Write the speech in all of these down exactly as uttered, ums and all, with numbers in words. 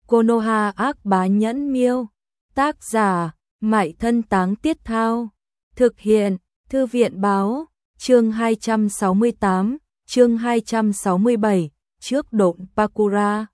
Konoha ác bá nhẫn miêu. Tác giả, Mại Thân Táng Tiết Thao. Thực hiện, Thư viện Báo. Chương hai trăm sáu mươi tám, chương hai trăm sáu mươi bảy, trước độn Pakura.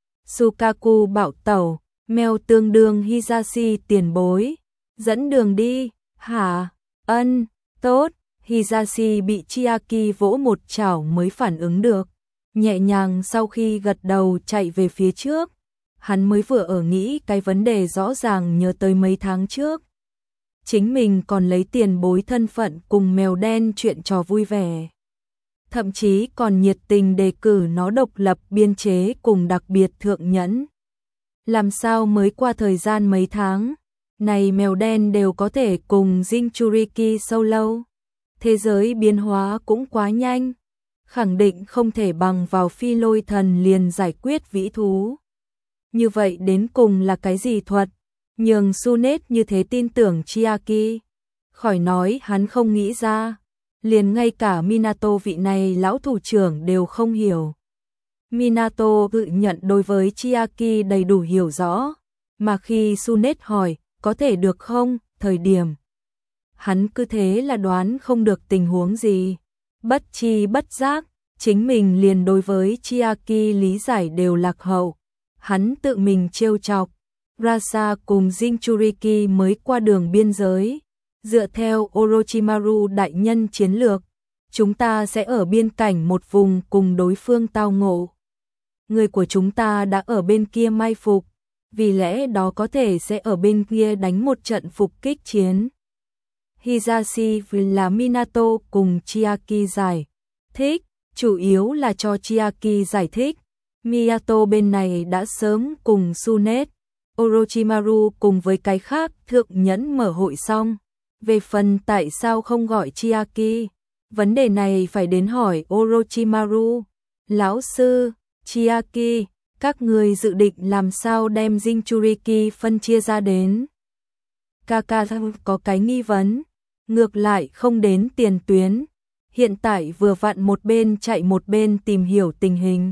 Sukaku bảo tẩu, mèo tương đương Hisashi tiền bối. Dẫn đường đi, hả? Ân, tốt. Hisashi bị Chiaki vỗ một chảo mới phản ứng được. Nhẹ nhàng sau khi gật đầu chạy về phía trước. Hắn mới vừa ở nghĩ cái vấn đề rõ ràng nhớ tới mấy tháng trước. Chính mình còn lấy tiền bối thân phận cùng mèo đen chuyện trò vui vẻ. Thậm chí còn nhiệt tình đề cử nó độc lập biên chế cùng đặc biệt thượng nhẫn. Làm sao mới qua thời gian mấy tháng, này mèo đen đều có thể cùng Jinchuriki solo. Thế giới biến hóa cũng quá nhanh, khẳng định không thể bằng vào phi lôi thần liền giải quyết vĩ thú. Như vậy đến cùng là cái gì thuật, nhường Sunet như thế tin tưởng Chiaki. Khỏi nói hắn không nghĩ ra, liền ngay cả Minato vị này lão thủ trưởng đều không hiểu. Minato tự nhận đối với Chiaki đầy đủ hiểu rõ, mà khi Sunet hỏi có thể được không, thời điểm hắn cứ thế là đoán không được tình huống gì. Bất chi bất giác, chính mình liền đối với Chiaki lý giải đều lạc hậu. Hắn tự mình trêu chọc. Rasa cùng Jinchuriki mới qua đường biên giới. Dựa theo Orochimaru đại nhân chiến lược, chúng ta sẽ ở biên cảnh một vùng cùng đối phương tao ngộ. Người của chúng ta đã ở bên kia mai phục, vì lẽ đó có thể sẽ ở bên kia đánh một trận phục kích chiến. Hisashi là Minato cùng Chiaki giải thích, chủ yếu là cho Chiaki giải thích. Miyato bên này đã sớm cùng Sunet, Orochimaru cùng với cái khác thượng nhẫn mở hội xong. Về phần tại sao không gọi Chiaki, vấn đề này phải đến hỏi Orochimaru. Lão sư, Chiaki, các người dự định làm sao đem Jinchuriki phân chia ra đến? Kaka có cái nghi vấn, ngược lại không đến tiền tuyến. Hiện tại vừa vặn một bên chạy một bên tìm hiểu tình hình.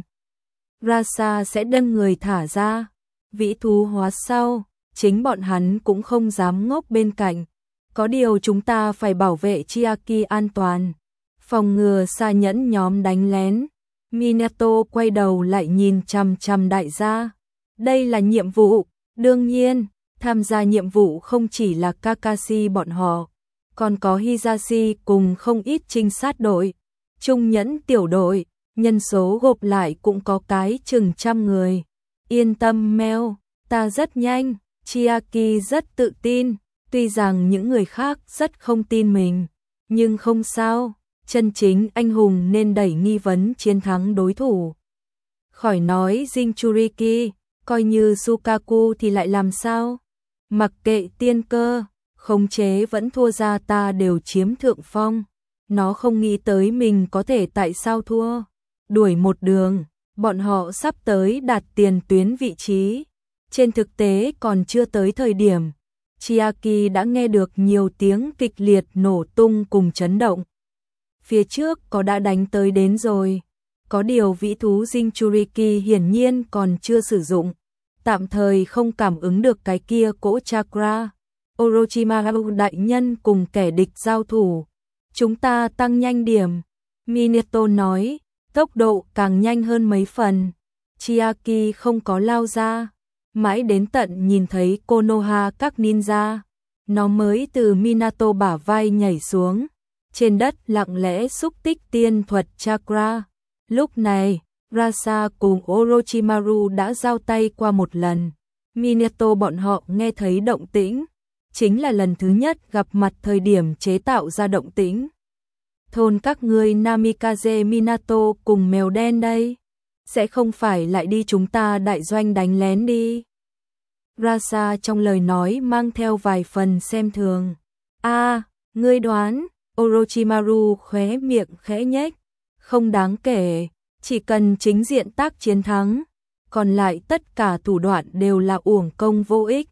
Rasa sẽ đem người thả ra, vĩ thú hóa sau, chính bọn hắn cũng không dám ngốc bên cạnh. Có điều chúng ta phải bảo vệ Chiaki an toàn, phòng ngừa xa nhẫn nhóm đánh lén. Minato quay đầu lại nhìn chằm chằm đại gia. Đây là nhiệm vụ, đương nhiên, tham gia nhiệm vụ không chỉ là Kakashi bọn họ, còn có Hisashi cùng không ít trinh sát đội, trung nhẫn tiểu đội, nhân số gộp lại cũng có cái chừng trăm người. Yên tâm Mel, ta rất nhanh. Chiaki rất tự tin, tuy rằng những người khác rất không tin mình, nhưng không sao, chân chính anh hùng nên đẩy nghi vấn chiến thắng đối thủ. Khỏi nói Jinchuriki, coi như Sukaku thì lại làm sao? Mặc kệ tiên cơ, khống chế vẫn thua ra ta đều chiếm thượng phong. Nó không nghĩ tới mình có thể tại sao thua. Đuổi một đường, bọn họ sắp tới đạt tiền tuyến vị trí. Trên thực tế còn chưa tới thời điểm, Chiaki đã nghe được nhiều tiếng kịch liệt nổ tung cùng chấn động. Phía trước có đã đánh tới đến rồi. Có điều vĩ thú Jinchuriki hiển nhiên còn chưa sử dụng, tạm thời không cảm ứng được cái kia cỗ chakra. Orochimaru đại nhân cùng kẻ địch giao thủ, chúng ta tăng nhanh điểm. Minato nói, tốc độ càng nhanh hơn mấy phần. Chiaki không có lao ra, mãi đến tận nhìn thấy Konoha các ninja, nó mới từ Minato bả vai nhảy xuống, trên đất lặng lẽ xúc tích tiên thuật chakra. Lúc này, Rasa cùng Orochimaru đã giao tay qua một lần. Minato bọn họ nghe thấy động tĩnh, chính là lần thứ nhất gặp mặt thời điểm chế tạo ra động tĩnh. Thôn các ngươi Namikaze Minato cùng mèo đen đây, sẽ không phải lại đi chúng ta đại doanh đánh lén đi. Rasa trong lời nói mang theo vài phần xem thường. A, à, ngươi đoán? Orochimaru khóe miệng khẽ nhếch, không đáng kể, chỉ cần chính diện tác chiến thắng, còn lại tất cả thủ đoạn đều là uổng công vô ích.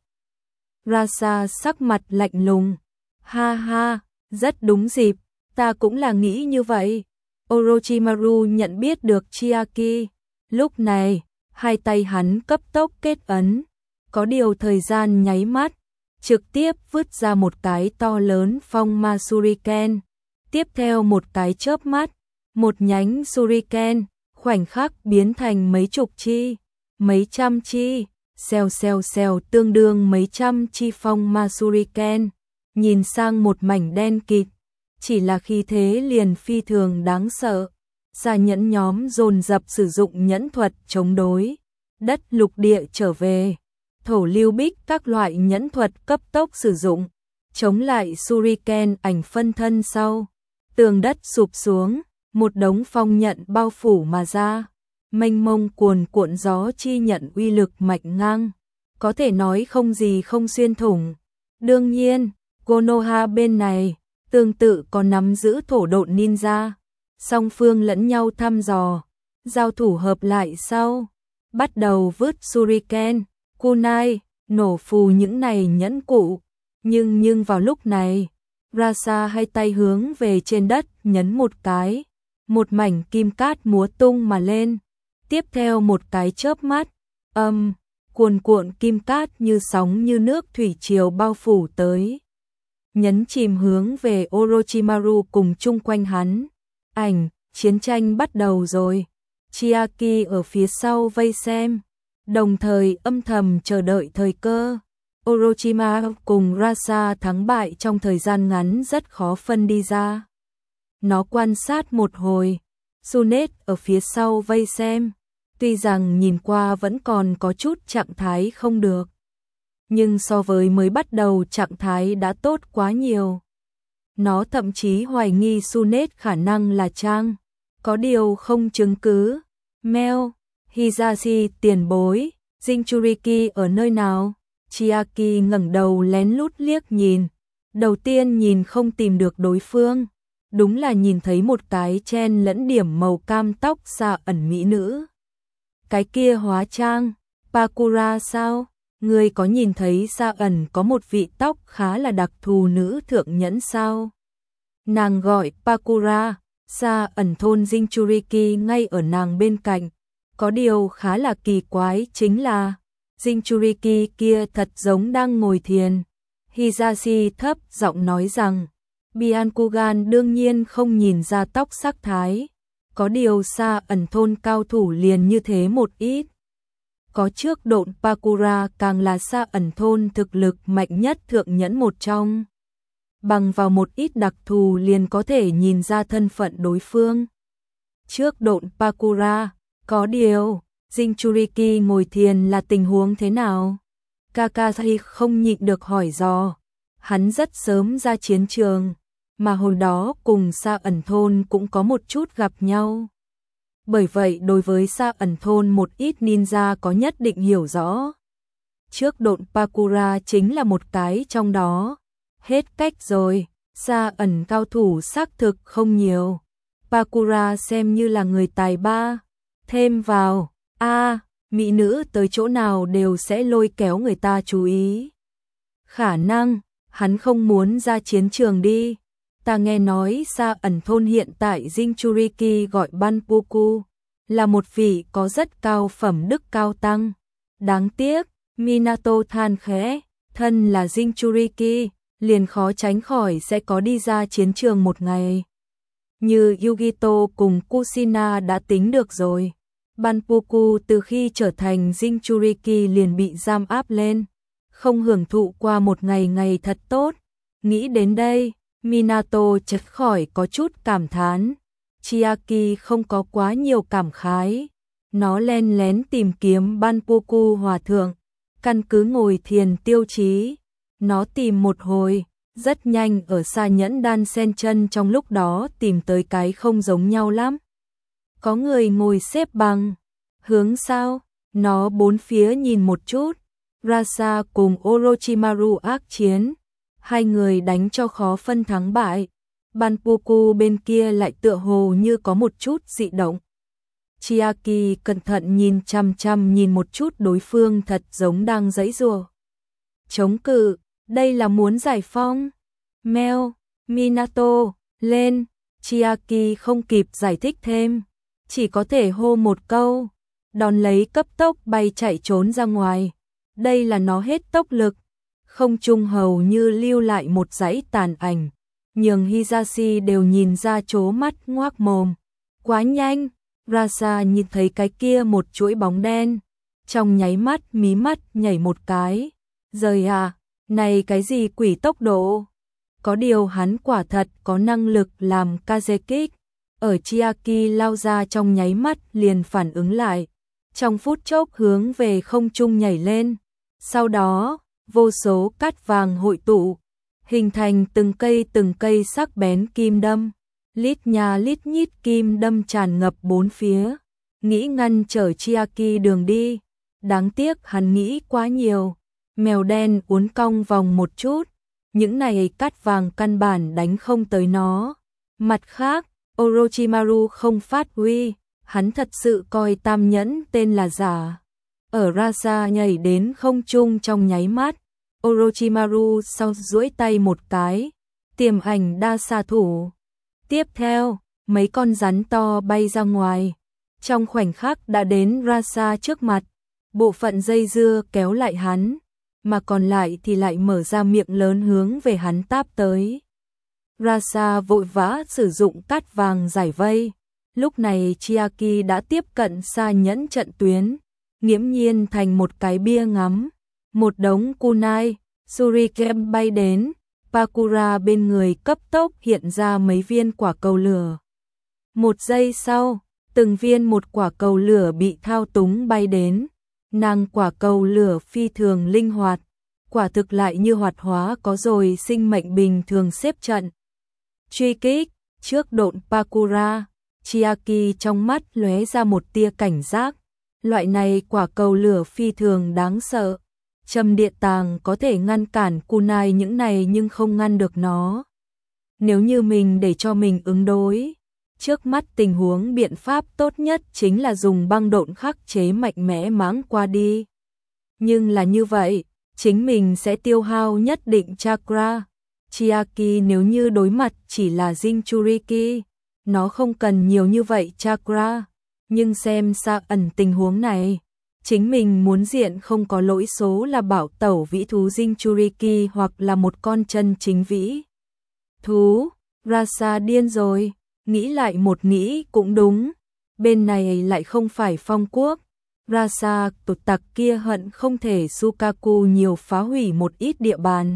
Rasa sắc mặt lạnh lùng, ha ha, rất đúng dịp, ta cũng là nghĩ như vậy. Orochimaru nhận biết được Chiaki, lúc này, hai tay hắn cấp tốc kết ấn, có điều thời gian nháy mắt, trực tiếp vứt ra một cái to lớn phong ma shuriken, tiếp theo một cái chớp mắt, một nhánh shuriken, khoảnh khắc biến thành mấy chục chi, mấy trăm chi, xèo xèo xèo tương đương mấy trăm chi phong ma shuriken, nhìn sang một mảnh đen kịt, chỉ là khí thế liền phi thường đáng sợ. Gia nhẫn nhóm dồn dập sử dụng nhẫn thuật chống đối, đất lục địa trở về, thổ lưu bích các loại nhẫn thuật cấp tốc sử dụng, chống lại shuriken ảnh phân thân sau, tường đất sụp xuống, một đống phong nhận bao phủ mà ra, mênh mông cuồn cuộn gió chi nhận uy lực mạnh ngang, có thể nói không gì không xuyên thủng. Đương nhiên, Konoha bên này, tương tự có nắm giữ thổ độn ninja, song phương lẫn nhau thăm dò, giao thủ hợp lại sau, bắt đầu vứt shuriken, kunai, nổ phù những này nhẫn cụ, nhưng nhưng vào lúc này, Rasa hai tay hướng về trên đất nhấn một cái, một mảnh kim cát múa tung mà lên, tiếp theo một cái chớp mắt, âm, um, cuồn cuộn kim cát như sóng như nước thủy triều bao phủ tới, nhấn chìm hướng về Orochimaru cùng chung quanh hắn. Ảnh, chiến tranh bắt đầu rồi. Chiaki ở phía sau vây xem, đồng thời âm thầm chờ đợi thời cơ. Orochimaru cùng Rasa thắng bại trong thời gian ngắn rất khó phân đi ra. Nó quan sát một hồi, Tsunade ở phía sau vây xem, tuy rằng nhìn qua vẫn còn có chút trạng thái không được, nhưng so với mới bắt đầu trạng thái đã tốt quá nhiều. Nó thậm chí hoài nghi Tsunade khả năng là trang, có điều không chứng cứ. Meo, Hisashi tiền bối, Jinchuriki ở nơi nào? Chiaki ngẩng đầu lén lút liếc nhìn, đầu tiên nhìn không tìm được đối phương, đúng là nhìn thấy một cái chen lẫn điểm màu cam tóc xạ ẩn mỹ nữ. Cái kia hóa trang, Pakura sao? Người có nhìn thấy Sa ẩn có một vị tóc khá là đặc thù nữ thượng nhẫn sao? Nàng gọi Pakura, Sa ẩn thôn Jinchuriki ngay ở nàng bên cạnh. Có điều khá là kỳ quái chính là Jinchuriki kia thật giống đang ngồi thiền. Hisashi thấp giọng nói rằng Byakugan đương nhiên không nhìn ra tóc sắc thái. Có điều Sa ẩn thôn cao thủ liền như thế một ít. Có trước độn Pakura càng là Sa ẩn thôn thực lực mạnh nhất thượng nhẫn một trong. Bằng vào một ít đặc thù liền có thể nhìn ra thân phận đối phương. Trước độn Pakura, có điều, Jinchuriki ngồi thiền là tình huống thế nào? Kakashi không nhịn được hỏi dò. Hắn rất sớm ra chiến trường, mà hồi đó cùng Sa ẩn thôn cũng có một chút gặp nhau. Bởi vậy đối với Sa ẩn thôn một ít ninja có nhất định hiểu rõ. Trước độn Pakura chính là một cái trong đó. Hết cách rồi, Sa ẩn cao thủ xác thực không nhiều. Pakura xem như là người tài ba. Thêm vào, a à, mỹ nữ tới chỗ nào đều sẽ lôi kéo người ta chú ý. Khả năng, hắn không muốn ra chiến trường đi. Ta nghe nói Sa ẩn thôn hiện tại Jinchuriki gọi Banpuku, là một vị có rất cao phẩm đức cao tăng. Đáng tiếc, Minato than khẽ, thân là Jinchuriki, liền khó tránh khỏi sẽ có đi ra chiến trường một ngày. Như Yugito cùng Kushina đã tính được rồi. Banpuku từ khi trở thành Jinchuriki liền bị giam áp lên, không hưởng thụ qua một ngày ngày thật tốt. Nghĩ đến đây, Minato chợt khỏi có chút cảm thán. Chiaki không có quá nhiều cảm khái. Nó len lén tìm kiếm Banpuku hòa thượng, căn cứ ngồi thiền tiêu chí. Nó tìm một hồi, rất nhanh ở xa nhẫn đan sen chân trong lúc đó tìm tới cái không giống nhau lắm. Có người ngồi xếp bằng, hướng sao, nó bốn phía nhìn một chút, Rasa cùng Orochimaru ác chiến, hai người đánh cho khó phân thắng bại, Banpuku bên kia lại tựa hồ như có một chút dị động. Chiaki cẩn thận nhìn chăm chăm nhìn một chút đối phương thật giống đang giãy giụa. Chống cự, đây là muốn giải phong. Meo, Minato, lên, Chiaki không kịp giải thích thêm, chỉ có thể hô một câu, đón lấy cấp tốc bay chạy trốn ra ngoài. Đây là nó hết tốc lực, không trung hầu như lưu lại một dãy tàn ảnh, nhường Hisashi đều nhìn ra trố mắt ngoác mồm. Quá nhanh, Rasa nhìn thấy cái kia một chuỗi bóng đen, trong nháy mắt mí mắt nhảy một cái. Rời à, này cái gì quỷ tốc độ? Có điều hắn quả thật có năng lực làm Kazekik. Ở Chiaki lao ra trong nháy mắt liền phản ứng lại, trong phút chốc hướng về không trung nhảy lên. Sau đó, vô số cát vàng hội tụ, hình thành từng cây từng cây sắc bén kim đâm. Lít nhà lít nhít kim đâm tràn ngập bốn phía, nghĩ ngăn trở Chiaki đường đi. Đáng tiếc hắn nghĩ quá nhiều, mèo đen uốn cong vòng một chút, những này cát vàng căn bản đánh không tới nó. Mặt khác, Orochimaru không phát huy, hắn thật sự coi tam nhẫn tên là giả. Ở Rasa nhảy đến không trung trong nháy mắt, Orochimaru sau duỗi tay một cái, tiềm ảnh đa xạ thủ. Tiếp theo, mấy con rắn to bay ra ngoài, trong khoảnh khắc đã đến Rasa trước mặt, bộ phận dây dưa kéo lại hắn, mà còn lại thì lại mở ra miệng lớn hướng về hắn táp tới. Rasa vội vã sử dụng cát vàng giải vây, lúc này Chiaki đã tiếp cận xa nhẫn trận tuyến, nghiễm nhiên thành một cái bia ngắm, một đống kunai, shuriken bay đến. Pakura bên người cấp tốc hiện ra mấy viên quả cầu lửa. Một giây sau, từng viên một quả cầu lửa bị thao túng bay đến. Nàng quả cầu lửa phi thường linh hoạt, quả thực lại như hoạt hóa có rồi sinh mệnh bình thường xếp trận. Truy kích, trước độn Pakura, Chiaki trong mắt lóe ra một tia cảnh giác. Loại này quả cầu lửa phi thường đáng sợ. Châm điện tàng có thể ngăn cản kunai những này nhưng không ngăn được nó. Nếu như mình để cho mình ứng đối, trước mắt tình huống biện pháp tốt nhất chính là dùng băng độn khắc chế mạnh mẽ mãng qua đi. Nhưng là như vậy, chính mình sẽ tiêu hao nhất định chakra. Chiaki nếu như đối mặt chỉ là Jinchuriki, nó không cần nhiều như vậy chakra. Nhưng xem xa ẩn tình huống này, chính mình muốn diện không có lỗi số là bảo tẩu vĩ thú Jinchuriki hoặc là một con chân chính vĩ thú. Rasa điên rồi, nghĩ lại một nghĩ cũng đúng, bên này lại không phải phong quốc. Rasa tụt tặc kia hận không thể Sukaku nhiều phá hủy một ít địa bàn,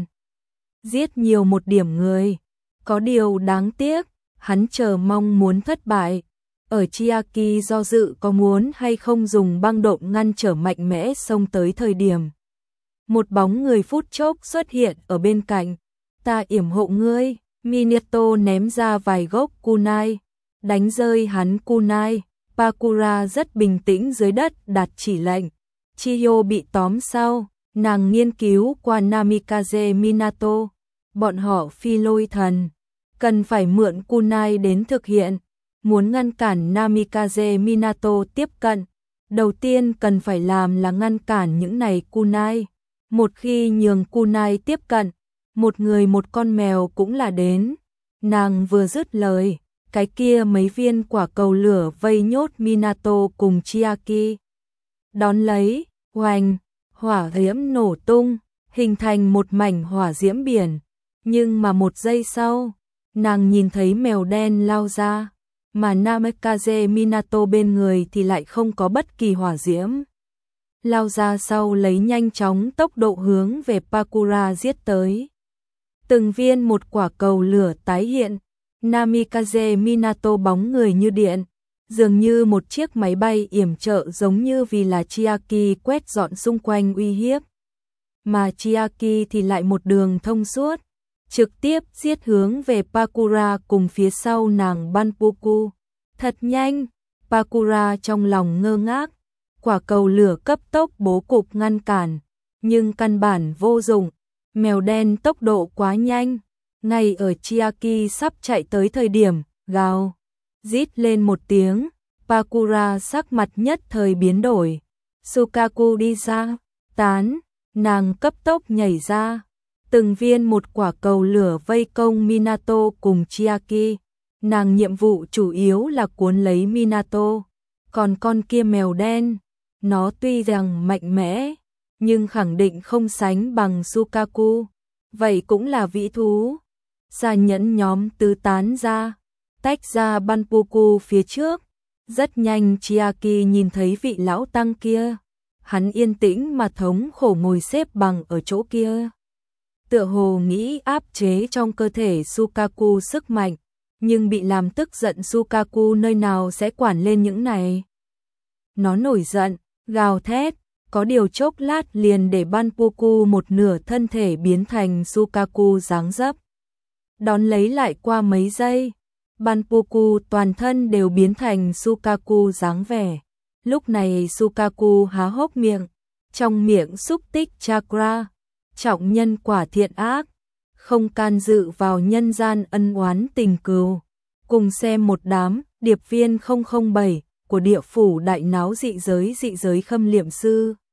giết nhiều một điểm người. Có điều đáng tiếc, hắn chờ mong muốn thất bại. Ở Chiaki do dự có muốn hay không dùng băng độn ngăn trở mạnh mẽ xông tới thời điểm, một bóng người phút chốc xuất hiện ở bên cạnh. Ta yểm hộ ngươi. Minato ném ra vài gốc kunai, đánh rơi hắn kunai. Pakura rất bình tĩnh dưới đất đặt chỉ lệnh. Chiyo bị tóm sau, nàng nghiên cứu qua Namikaze Minato. Bọn họ phi lôi thần, cần phải mượn kunai đến thực hiện. Muốn ngăn cản Namikaze Minato tiếp cận, đầu tiên cần phải làm là ngăn cản những này kunai. Một khi nhường kunai tiếp cận, một người một con mèo cũng là đến. Nàng vừa dứt lời, cái kia mấy viên quả cầu lửa vây nhốt Minato cùng Chiaki. Đón lấy, oanh, hỏa diễm nổ tung, hình thành một mảnh hỏa diễm biển. Nhưng mà một giây sau, nàng nhìn thấy mèo đen lao ra, mà Namikaze Minato bên người thì lại không có bất kỳ hỏa diễm. Lao ra sau lấy nhanh chóng tốc độ hướng về Pakura giết tới. Từng viên một quả cầu lửa tái hiện, Namikaze Minato bóng người như điện, dường như một chiếc máy bay yểm trợ giống như vì là Chiaki quét dọn xung quanh uy hiếp. Mà Chiaki thì lại một đường thông suốt, trực tiếp giết hướng về Pakura cùng phía sau nàng Banpuku. Thật nhanh, Pakura trong lòng ngơ ngác, quả cầu lửa cấp tốc bố cục ngăn cản, nhưng căn bản vô dụng. Mèo đen tốc độ quá nhanh, ngay ở Chiaki sắp chạy tới thời điểm, gào, rít lên một tiếng, Pakura sắc mặt nhất thời biến đổi. Sukaku đi ra, tán, nàng cấp tốc nhảy ra, từng viên một quả cầu lửa vây công Minato cùng Chiaki. Nàng nhiệm vụ chủ yếu là cuốn lấy Minato, còn con kia mèo đen, Nó tuy rằng mạnh mẽ, nhưng khẳng định không sánh bằng Sukaku. Vậy cũng là vĩ thú. Gia nhẫn nhóm tứ tán ra, tách ra Banpuku phía trước. Rất nhanh Chiaki nhìn thấy vị lão tăng kia. Hắn yên tĩnh mà thống khổ ngồi xếp bằng ở chỗ kia. Tựa hồ nghĩ áp chế trong cơ thể Sukaku sức mạnh, nhưng bị làm tức giận Sukaku nơi nào sẽ quản lên những này. Nó nổi giận, gào thét, có điều chốc lát liền để Banpuku một nửa thân thể biến thành Sukaku dáng dấp. Đón lấy lại qua mấy giây, Banpuku toàn thân đều biến thành Sukaku dáng vẻ. Lúc này Sukaku há hốc miệng, trong miệng xúc tích chakra, trọng nhân quả thiện ác, không can dự vào nhân gian ân oán tình cừu. Cùng xem một đám điệp viên không không bảy của địa phủ đại náo dị giới dị giới khâm liệm sư.